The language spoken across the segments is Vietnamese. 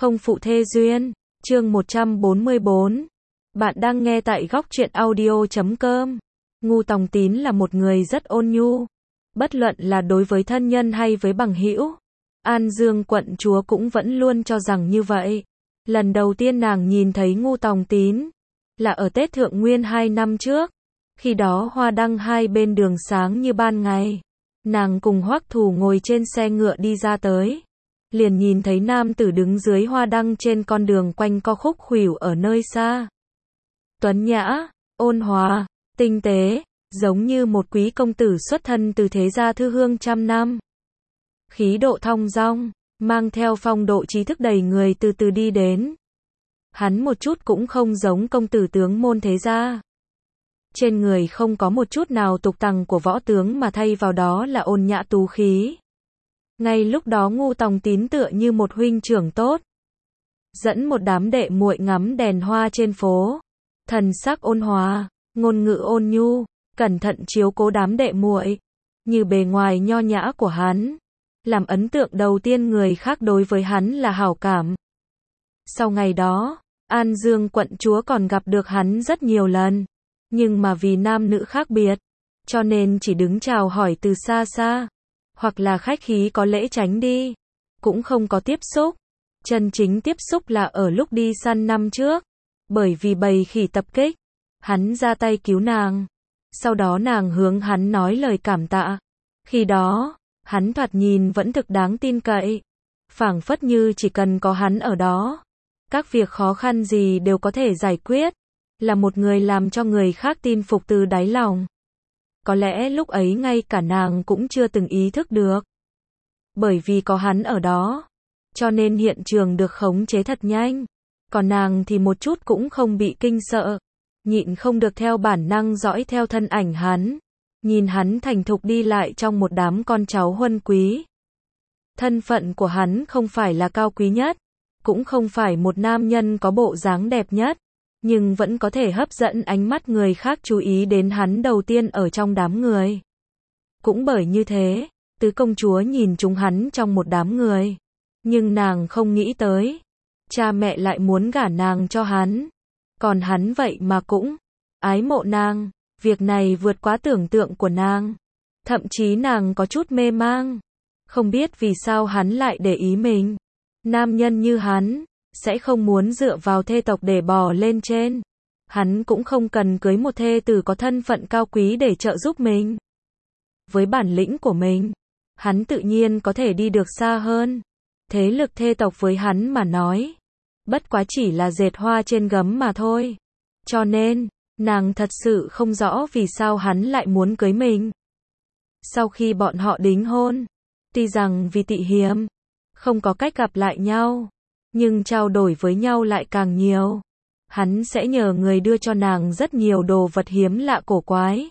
Không phụ thê duyên, chương 144. Bạn đang nghe tại góc truyện audio.com. Ngu Tòng Tín là một người rất ôn nhu, bất luận là đối với thân nhân hay với bằng hữu. An Dương quận chúa cũng vẫn luôn cho rằng như vậy. Lần đầu tiên nàng nhìn thấy Ngu Tòng Tín là ở Tết Thượng Nguyên 2 năm trước. Khi đó hoa đăng hai bên đường sáng như ban ngày. Nàng cùng Hoắc Thù ngồi trên xe ngựa đi ra tới. Liền nhìn thấy nam tử đứng dưới hoa đăng trên con đường quanh co khúc khuỷu ở nơi xa. Tuấn nhã, ôn hòa, tinh tế, giống như một quý công tử xuất thân từ thế gia thư hương trăm năm. Khí độ thong dong, mang theo phong độ trí thức đầy người từ từ đi đến. Hắn một chút cũng không giống công tử tướng môn thế gia. Trên người không có một chút nào tục tằng của võ tướng mà thay vào đó là ôn nhã tú khí. Ngay lúc đó Ngu Tòng Tín tựa như một huynh trưởng tốt. Dẫn một đám đệ muội ngắm đèn hoa trên phố. Thần sắc ôn hòa, ngôn ngữ ôn nhu, cẩn thận chiếu cố đám đệ muội. Như bề ngoài nho nhã của hắn. Làm ấn tượng đầu tiên người khác đối với hắn là hảo cảm. Sau ngày đó, An Dương quận chúa còn gặp được hắn rất nhiều lần. Nhưng mà vì nam nữ khác biệt, cho nên chỉ đứng chào hỏi từ xa xa. Hoặc là khách khí có lễ tránh đi. Cũng không có tiếp xúc. Chân chính tiếp xúc là ở lúc đi săn năm trước. Bởi vì bầy khỉ tập kích. Hắn ra tay cứu nàng. Sau đó nàng hướng hắn nói lời cảm tạ. Khi đó, hắn thoạt nhìn vẫn thực đáng tin cậy. Phảng phất như chỉ cần có hắn ở đó. Các việc khó khăn gì đều có thể giải quyết. Là một người làm cho người khác tin phục từ đáy lòng. Có lẽ lúc ấy ngay cả nàng cũng chưa từng ý thức được. Bởi vì có hắn ở đó. Cho nên hiện trường được khống chế thật nhanh. Còn nàng thì một chút cũng không bị kinh sợ. Nhịn không được theo bản năng dõi theo thân ảnh hắn. Nhìn hắn thành thục đi lại trong một đám con cháu huân quý. Thân phận của hắn không phải là cao quý nhất. Cũng không phải một nam nhân có bộ dáng đẹp nhất. Nhưng vẫn có thể hấp dẫn ánh mắt người khác chú ý đến hắn đầu tiên ở trong đám người. Cũng bởi như thế, tứ công chúa nhìn chúng hắn trong một đám người. Nhưng nàng không nghĩ tới. Cha mẹ lại muốn gả nàng cho hắn. Còn hắn vậy mà cũng ái mộ nàng. Việc này vượt quá tưởng tượng của nàng. Thậm chí nàng có chút mê mang. Không biết vì sao hắn lại để ý mình. Nam nhân như hắn sẽ không muốn dựa vào thê tộc để bò lên trên. Hắn cũng không cần cưới một thê tử có thân phận cao quý để trợ giúp mình. Với bản lĩnh của mình, hắn tự nhiên có thể đi được xa hơn. Thế lực thê tộc với hắn mà nói, bất quá chỉ là dệt hoa trên gấm mà thôi. Cho nên, nàng thật sự không rõ vì sao hắn lại muốn cưới mình. Sau khi bọn họ đính hôn, tuy rằng vì tị hiềm, không có cách gặp lại nhau. Nhưng trao đổi với nhau lại càng nhiều. Hắn sẽ nhờ người đưa cho nàng rất nhiều đồ vật hiếm lạ cổ quái.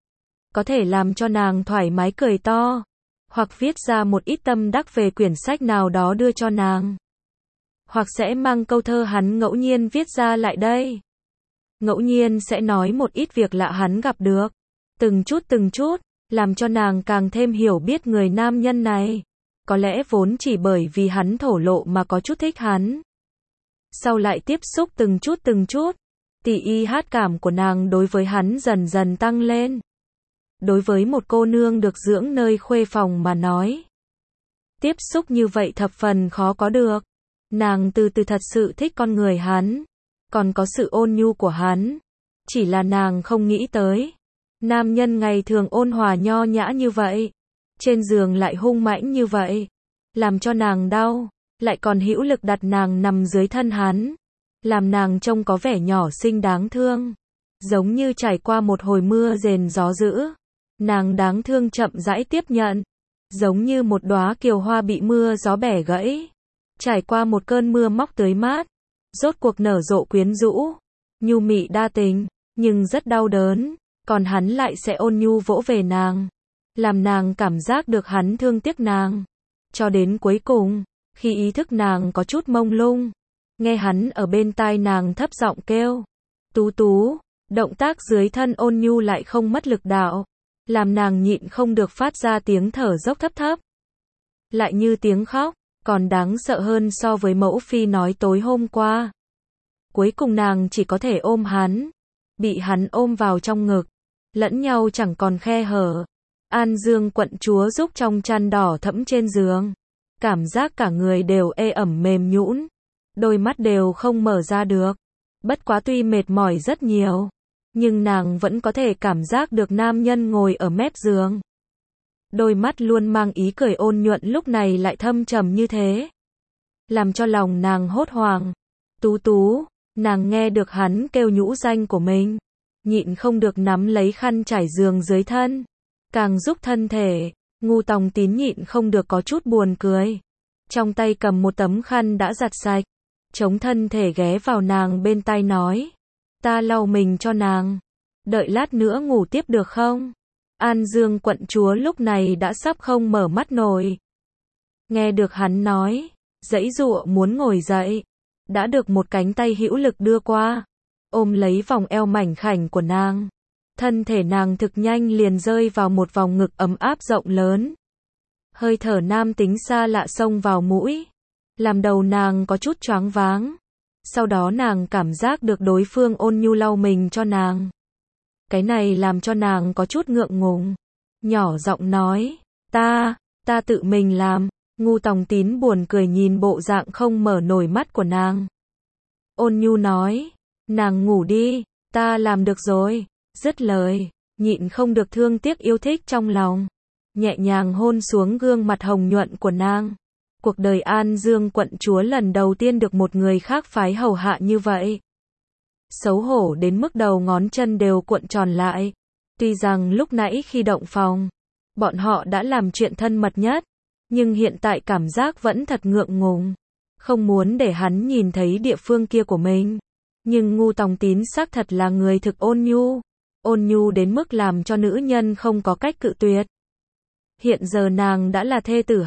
Có thể làm cho nàng thoải mái cười to. Hoặc viết ra một ít tâm đắc về quyển sách nào đó đưa cho nàng. Hoặc sẽ mang câu thơ hắn ngẫu nhiên viết ra lại đây. Ngẫu nhiên sẽ nói một ít việc lạ hắn gặp được. Từng chút, làm cho nàng càng thêm hiểu biết người nam nhân này. Có lẽ vốn chỉ bởi vì hắn thổ lộ mà có chút thích hắn. Sau lại tiếp xúc từng chút, tỷ y hát cảm của nàng đối với hắn dần dần tăng lên. Đối với một cô nương được dưỡng nơi khuê phòng mà nói. Tiếp xúc như vậy thập phần khó có được. Nàng từ từ thật sự thích con người hắn. Còn có sự ôn nhu của hắn. Chỉ là nàng không nghĩ tới. Nam nhân ngày thường ôn hòa nho nhã như vậy. Trên giường lại hung mãnh như vậy. Làm cho nàng đau. Lại còn hữu lực đặt nàng nằm dưới thân hắn. Làm nàng trông có vẻ nhỏ xinh đáng thương. Giống như trải qua một hồi mưa rền gió dữ. Nàng đáng thương chậm rãi tiếp nhận. Giống như một đóa kiều hoa bị mưa gió bẻ gãy. Trải qua một cơn mưa móc tưới mát. Rốt cuộc nở rộ quyến rũ. Nhu mị đa tình. Nhưng rất đau đớn. Còn hắn lại sẽ ôn nhu vỗ về nàng. Làm nàng cảm giác được hắn thương tiếc nàng. Cho đến cuối cùng, khi ý thức nàng có chút mông lung, nghe hắn ở bên tai nàng thấp giọng kêu. Tú tú, động tác dưới thân ôn nhu lại không mất lực đạo. Làm nàng nhịn không được phát ra tiếng thở dốc thấp thấp. Lại như tiếng khóc, còn đáng sợ hơn so với mẫu phi nói tối hôm qua. Cuối cùng nàng chỉ có thể ôm hắn, bị hắn ôm vào trong ngực, lẫn nhau chẳng còn khe hở. An Dương quận chúa rúc trong chăn đỏ thẫm trên giường, cảm giác cả người đều ê ẩm mềm nhũn, đôi mắt đều không mở ra được. Bất quá tuy mệt mỏi rất nhiều, nhưng nàng vẫn có thể cảm giác được nam nhân ngồi ở mép giường. Đôi mắt luôn mang ý cười ôn nhuận lúc này lại thâm trầm như thế, làm cho lòng nàng hốt hoảng. Tú Tú, nàng nghe được hắn kêu nhũ danh của mình, nhịn không được nắm lấy khăn trải giường dưới thân, càng giúp thân thể. Ngu Tòng Tín nhịn không được có chút buồn cười, trong tay cầm một tấm khăn đã giặt sạch, chống thân thể ghé vào nàng bên tai nói, ta lau mình cho nàng, đợi lát nữa ngủ tiếp được không? An Dương quận chúa lúc này đã sắp không mở mắt nổi. Nghe được hắn nói, giãy giụa muốn ngồi dậy, đã được một cánh tay hữu lực đưa qua, ôm lấy vòng eo mảnh khảnh của nàng. Thân thể nàng thực nhanh liền rơi vào một vòng ngực ấm áp rộng lớn. Hơi thở nam tính xa lạ xông vào mũi, làm đầu nàng có chút choáng váng. Sau đó nàng cảm giác được đối phương ôn nhu lau mình cho nàng. Cái này làm cho nàng có chút ngượng ngùng, nhỏ giọng nói, ta tự mình làm. Ngu Tòng Tín buồn cười nhìn bộ dạng không mở nổi mắt của nàng. Ôn nhu nói, nàng ngủ đi, ta làm được rồi. Dứt lời, nhịn không được thương tiếc yêu thích trong lòng, nhẹ nhàng hôn xuống gương mặt hồng nhuận của nàng. Cuộc đời An Dương quận chúa lần đầu tiên được một người khác phái hầu hạ như vậy. Xấu hổ đến mức đầu ngón chân đều cuộn tròn lại. Tuy rằng lúc nãy khi động phòng, bọn họ đã làm chuyện thân mật nhất, nhưng hiện tại cảm giác vẫn thật ngượng ngùng, không muốn để hắn nhìn thấy địa phương kia của mình. Nhưng Ngu Tòng Tín xác thật là người thực ôn nhu đến mức làm cho nữ nhân không có cách cự tuyệt. Hiện giờ nàng đã là thê tử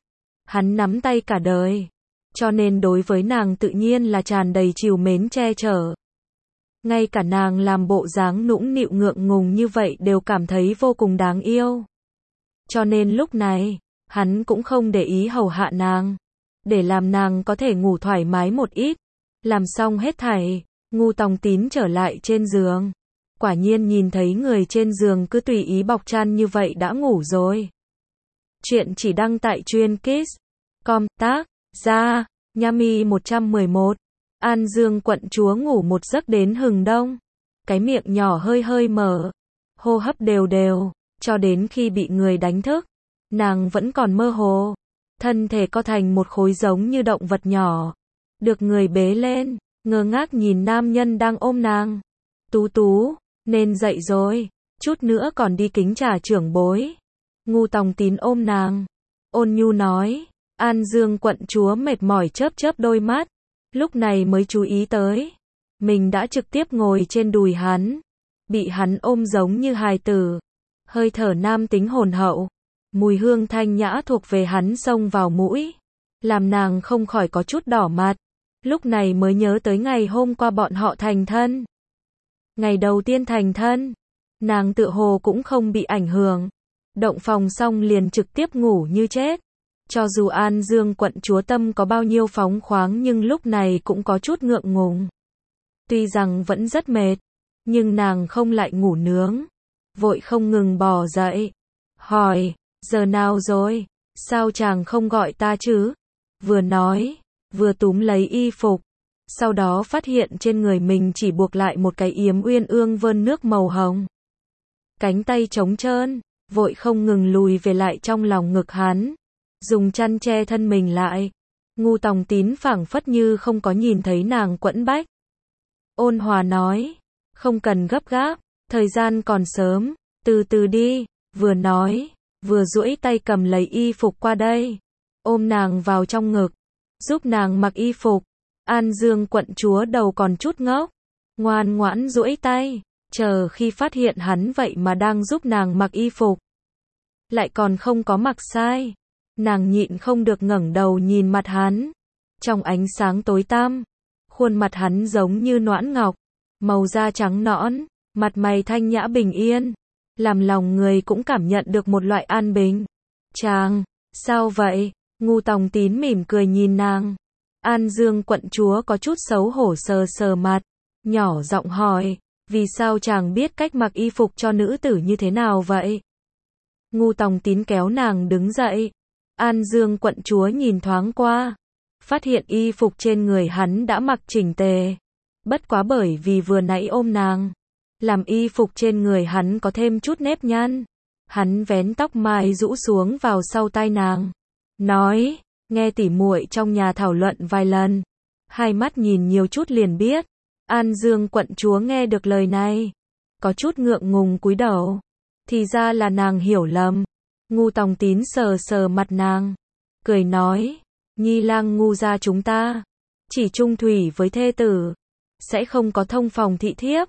hắn nắm tay cả đời, cho nên đối với nàng tự nhiên là tràn đầy trìu mến che chở. Ngay cả nàng làm bộ dáng nũng nịu ngượng ngùng như vậy đều cảm thấy vô cùng đáng yêu. Cho nên lúc này, hắn cũng không để ý hầu hạ nàng, để làm nàng có thể ngủ thoải mái một ít. Làm xong hết thảy, Ngu Tòng Tín trở lại trên giường. Quả nhiên nhìn thấy người trên giường cứ tùy ý bọc chăn như vậy đã ngủ rồi. Chuyện chỉ đăng tại Truyện Kids.com, tác giả Yami 111. An Dương quận chúa ngủ một giấc đến hừng đông, cái miệng nhỏ hơi hơi mở, hô hấp đều đều, cho đến khi bị người đánh thức, nàng vẫn còn mơ hồ, thân thể co thành một khối giống như động vật nhỏ, được người bế lên, ngơ ngác nhìn nam nhân đang ôm nàng. Tú Tú, nên dậy rồi, chút nữa còn đi kính trà trưởng bối. Ngu Tòng Tín ôm nàng, ôn nhu nói. An Dương quận chúa mệt mỏi chớp chớp đôi mắt, lúc này mới chú ý tới, mình đã trực tiếp ngồi trên đùi hắn, bị hắn ôm giống như hài tử, hơi thở nam tính hồn hậu, mùi hương thanh nhã thuộc về hắn xông vào mũi, làm nàng không khỏi có chút đỏ mặt. Lúc này mới nhớ tới ngày hôm qua bọn họ thành thân. Ngày đầu tiên thành thân, nàng tựa hồ cũng không bị ảnh hưởng, động phòng xong liền trực tiếp ngủ như chết. Cho dù An Dương quận chúa tâm có bao nhiêu phóng khoáng nhưng lúc này cũng có chút ngượng ngùng. Tuy rằng vẫn rất mệt, nhưng nàng không lại ngủ nướng, vội không ngừng bò dậy, hỏi, giờ nào rồi, sao chàng không gọi ta chứ? Vừa nói, vừa túm lấy y phục, sau đó phát hiện trên người mình chỉ buộc lại một cái yếm uyên ương vơn nước màu hồng. Cánh tay trống trơn, vội không ngừng lùi về lại trong lòng ngực hắn, dùng chăn che thân mình lại. Ngu Tòng Tín phảng phất như không có nhìn thấy nàng quẫn bách. Ôn hòa nói, không cần gấp gáp, thời gian còn sớm, từ từ đi, vừa nói, vừa duỗi tay cầm lấy y phục qua đây, ôm nàng vào trong ngực, giúp nàng mặc y phục. An Dương quận chúa đầu còn chút ngốc, ngoan ngoãn duỗi tay, chờ khi phát hiện hắn vậy mà đang giúp nàng mặc y phục, lại còn không có mặc sai. Nàng nhịn không được ngẩng đầu nhìn mặt hắn, trong ánh sáng tối tăm, khuôn mặt hắn giống như noãn ngọc, màu da trắng nõn, mặt mày thanh nhã bình yên, làm lòng người cũng cảm nhận được một loại an bình. Chàng, sao vậy? Ngu Tòng Tín mỉm cười nhìn nàng. An Dương quận chúa có chút xấu hổ sờ sờ mặt, nhỏ giọng hỏi, vì sao chàng biết cách mặc y phục cho nữ tử như thế nào vậy? Ngu Tòng Tín kéo nàng đứng dậy. An Dương quận chúa nhìn thoáng qua, phát hiện y phục trên người hắn đã mặc chỉnh tề. Bất quá bởi vì vừa nãy ôm nàng, làm y phục trên người hắn có thêm chút nếp nhăn. Hắn vén tóc mai rũ xuống vào sau tai nàng, nói, nghe tỉ muội trong nhà thảo luận vài lần, hai mắt nhìn nhiều chút liền biết. An Dương quận chúa nghe được lời này, có chút ngượng ngùng cúi đầu. Thì ra là nàng hiểu lầm. Ngu Tòng Tín sờ sờ mặt nàng, cười nói, Nhi lang Ngu gia chúng ta chỉ chung thủy với thê tử, sẽ không có thông phòng thị thiếp.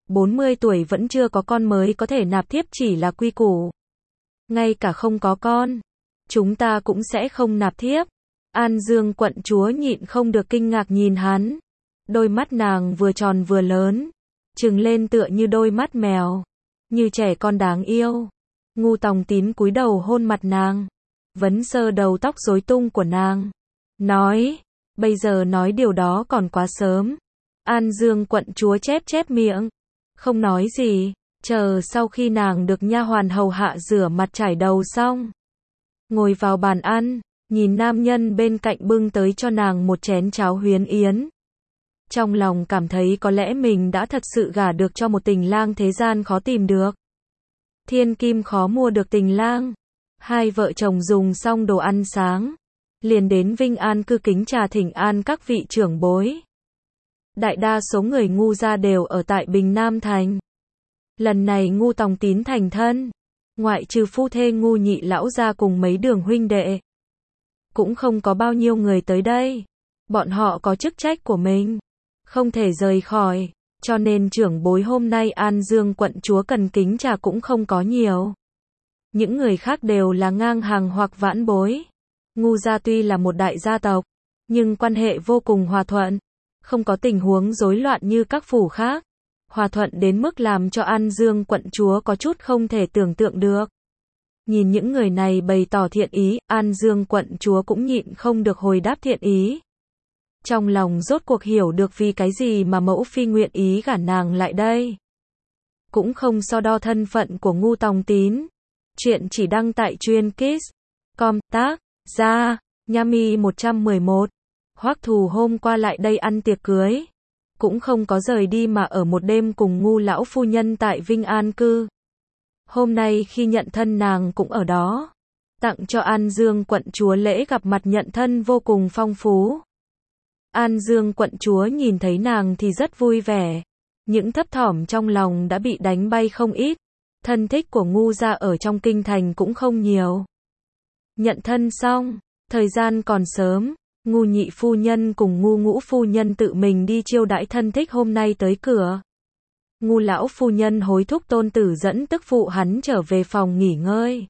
40 tuổi vẫn chưa có con mới có thể nạp thiếp chỉ là quy củ. Ngay cả không có con, chúng ta cũng sẽ không nạp thiếp. An Dương quận chúa nhịn không được kinh ngạc nhìn hắn. Đôi mắt nàng vừa tròn vừa lớn, trừng lên tựa như đôi mắt mèo, như trẻ con đáng yêu. Ngu Tòng Tín cúi đầu hôn mặt nàng, vấn sơ đầu tóc rối tung của nàng, nói, bây giờ nói điều đó còn quá sớm. An Dương quận chúa chép chép miệng, không nói gì, chờ sau khi nàng được nha hoàn hầu hạ rửa mặt trải đầu xong, ngồi vào bàn ăn, nhìn nam nhân bên cạnh bưng tới cho nàng một chén cháo huyến yến. Trong lòng cảm thấy có lẽ mình đã thật sự gả được cho một tình lang thế gian khó tìm được. Thiên kim khó mua được tình lang. Hai vợ chồng dùng xong đồ ăn sáng, liền đến Vinh An cư kính trà thỉnh an các vị trưởng bối. Đại đa số người Ngu gia đều ở tại Bình Nam Thành. Lần này Ngu Tòng Tín thành thân, ngoại trừ phu thê Ngu nhị lão gia cùng mấy đường huynh đệ, cũng không có bao nhiêu người tới đây. Bọn họ có chức trách của mình, không thể rời khỏi, cho nên trưởng bối hôm nay An Dương quận chúa cần kính trà cũng không có nhiều. Những người khác đều là ngang hàng hoặc vãn bối. Ngu gia tuy là một đại gia tộc, nhưng quan hệ vô cùng hòa thuận, không có tình huống rối loạn như các phủ khác. Hòa thuận đến mức làm cho An Dương quận chúa có chút không thể tưởng tượng được. Nhìn những người này bày tỏ thiện ý, An Dương quận chúa cũng nhịn không được hồi đáp thiện ý. Trong lòng rốt cuộc hiểu được vì cái gì mà mẫu phi nguyện ý gả nàng lại đây. Cũng không so đo thân phận của Ngu Tòng Tín. Chuyện chỉ đăng tại Truyện Kids.com, tác giả Nhami 111. Hoắc Thù hôm qua lại đây ăn tiệc cưới, cũng không có rời đi mà ở một đêm cùng Ngu lão phu nhân tại Vinh An cư. Hôm nay khi nhận thân nàng cũng ở đó, tặng cho An Dương quận chúa lễ gặp mặt nhận thân vô cùng phong phú. An Dương quận chúa nhìn thấy nàng thì rất vui vẻ, những thấp thỏm trong lòng đã bị đánh bay không ít. Thân thích của Ngu gia ở trong kinh thành cũng không nhiều. Nhận thân xong, thời gian còn sớm, Ngu nhị phu nhân cùng Ngu ngũ phu nhân tự mình đi chiêu đãi thân thích hôm nay tới cửa. Ngu lão phu nhân hối thúc tôn tử dẫn tức phụ hắn trở về phòng nghỉ ngơi.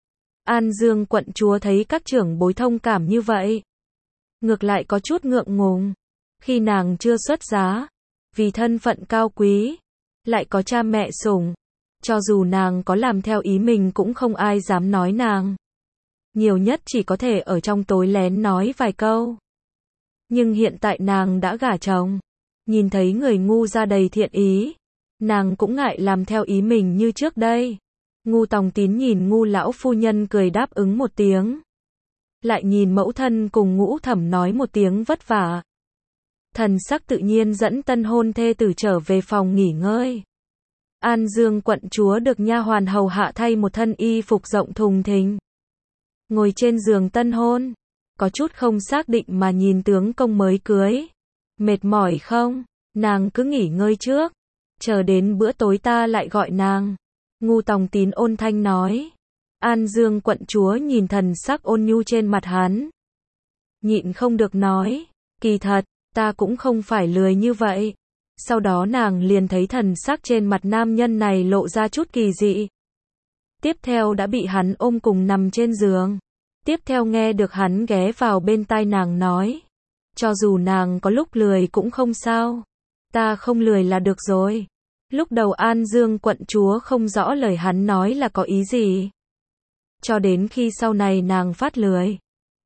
An Dương quận chúa thấy các trưởng bối thông cảm như vậy, ngược lại có chút ngượng ngùng. Khi nàng chưa xuất giá, vì thân phận cao quý, lại có cha mẹ sủng, cho dù nàng có làm theo ý mình cũng không ai dám nói nàng. Nhiều nhất chỉ có thể ở trong tối lén nói vài câu. Nhưng hiện tại nàng đã gả chồng, nhìn thấy người Ngu gia đầy thiện ý, nàng cũng ngại làm theo ý mình như trước đây. Ngu Tòng Tín nhìn Ngu lão phu nhân cười đáp ứng một tiếng, lại nhìn mẫu thân cùng Ngũ thẩm nói một tiếng vất vả. Thần sắc tự nhiên dẫn tân hôn thê tử trở về phòng nghỉ ngơi. An Dương quận chúa được nha hoàn hầu hạ thay một thân y phục rộng thùng thình, ngồi trên giường tân hôn, có chút không xác định mà nhìn tướng công mới cưới. Mệt mỏi không? Nàng cứ nghỉ ngơi trước, chờ đến bữa tối ta lại gọi nàng. Ngu Tòng Tín ôn thanh nói. An Dương quận chúa nhìn thần sắc ôn nhu trên mặt hắn, nhịn không được nói, kỳ thật, ta cũng không phải lười như vậy. Sau đó nàng liền thấy thần sắc trên mặt nam nhân này lộ ra chút kỳ dị. Tiếp theo đã bị hắn ôm cùng nằm trên giường. Tiếp theo nghe được hắn ghé vào bên tai nàng nói, cho dù nàng có lúc lười cũng không sao, ta không lười là được rồi. Lúc đầu An Dương quận chúa không rõ lời hắn nói là có ý gì, cho đến khi sau này nàng phát lười,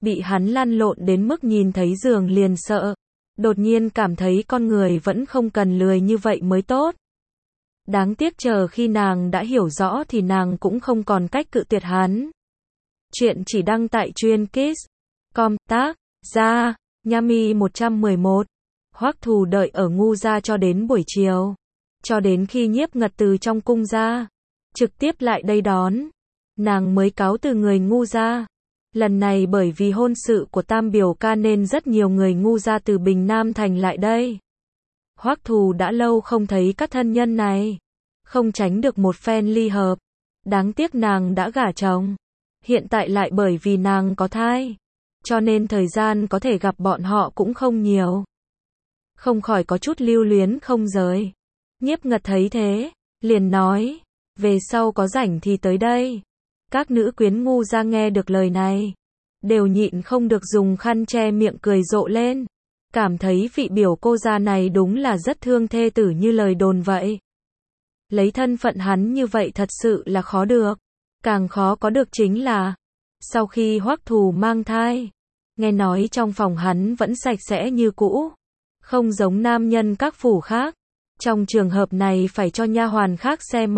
bị hắn lăn lộn đến mức nhìn thấy giường liền sợ. Đột nhiên cảm thấy con người vẫn không cần lười như vậy mới tốt. Đáng tiếc chờ khi nàng đã hiểu rõ thì nàng cũng không còn cách cự tuyệt hắn. Chuyện chỉ đăng tại Truyện Kids.com, tác giả Yami 111. Hoắc Thù đợi ở Ngu gia cho đến buổi chiều, cho đến khi Nhiếp Ngật từ trong cung ra, trực tiếp lại đây đón, nàng mới cáo từ người Ngu gia. Lần này bởi vì hôn sự của Tam biểu ca nên rất nhiều người Ngu gia từ Bình Nam thành lại đây. Hoắc Thù đã lâu không thấy các thân nhân này, không tránh được một phen ly hợp. Đáng tiếc nàng đã gả chồng, hiện tại lại bởi vì nàng có thai, cho nên thời gian có thể gặp bọn họ cũng không nhiều. Không khỏi có chút lưu luyến không rời. Nhiếp Ngật thấy thế, liền nói, về sau có rảnh thì tới đây. Các nữ quyến Ngu gia nghe được lời này, đều nhịn không được dùng khăn che miệng cười rộ lên, cảm thấy vị biểu cô gia này đúng là rất thương thê tử như lời đồn vậy. Lấy thân phận hắn như vậy thật sự là khó được. Càng khó có được chính là, sau khi Hoắc Thù mang thai, nghe nói trong phòng hắn vẫn sạch sẽ như cũ, không giống nam nhân các phủ khác. Trong trường hợp này phải cho nha hoàn khác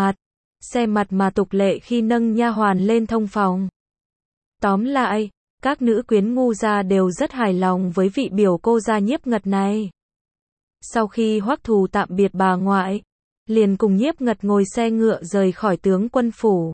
xe mặt mà tục lệ khi nâng nha hoàn lên thông phòng. Tóm lại, các nữ quyến Ngu gia đều rất hài lòng với vị biểu cô gia Nhiếp Ngật này. Sau khi Hoắc Thù tạm biệt bà ngoại, liền cùng Nhiếp Ngật ngồi xe ngựa rời khỏi tướng quân phủ.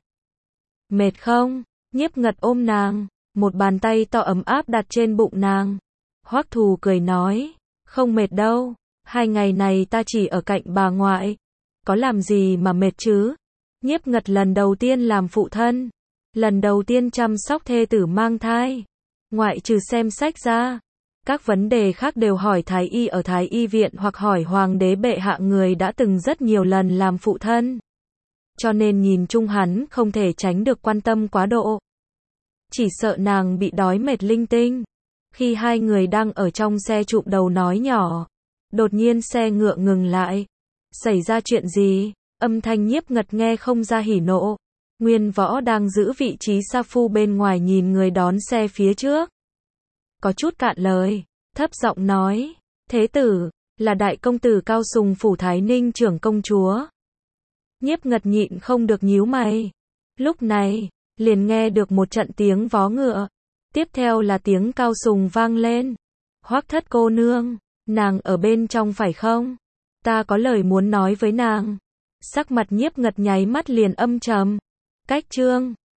Mệt không? Nhiếp Ngật ôm nàng, một bàn tay to ấm áp đặt trên bụng nàng. Hoắc Thù cười nói, không mệt đâu, 2 ngày này ta chỉ ở cạnh bà ngoại, có làm gì mà mệt chứ. Nhiếp Ngật lần đầu tiên làm phụ thân, lần đầu tiên chăm sóc thê tử mang thai, ngoại trừ xem sách ra, các vấn đề khác đều hỏi thái y ở thái y viện hoặc hỏi hoàng đế bệ hạ, người đã từng rất nhiều lần làm phụ thân. Cho nên nhìn chung hắn không thể tránh được quan tâm quá độ. Chỉ sợ nàng bị đói mệt linh tinh. Khi hai người đang ở trong xe chụm đầu nói nhỏ, đột nhiên xe ngựa ngừng lại. Xảy ra chuyện gì? Âm thanh Nhiếp Ngật nghe không ra hỉ nộ. Nguyên Võ đang giữ vị trí sa phu bên ngoài nhìn người đón xe phía trước, có chút cạn lời, thấp giọng nói, thế tử, là đại công tử Cao Sùng phủ Thái Ninh trưởng công chúa. Nhiếp Ngật nhịn không được nhíu mày. Lúc này, liền nghe được một trận tiếng vó ngựa, tiếp theo là tiếng Cao Sùng vang lên. Hoắc thất cô nương, nàng ở bên trong phải không? Ta có lời muốn nói với nàng. Sắc mặt Nhiếp Ngật nháy mắt liền âm trầm. Cách chương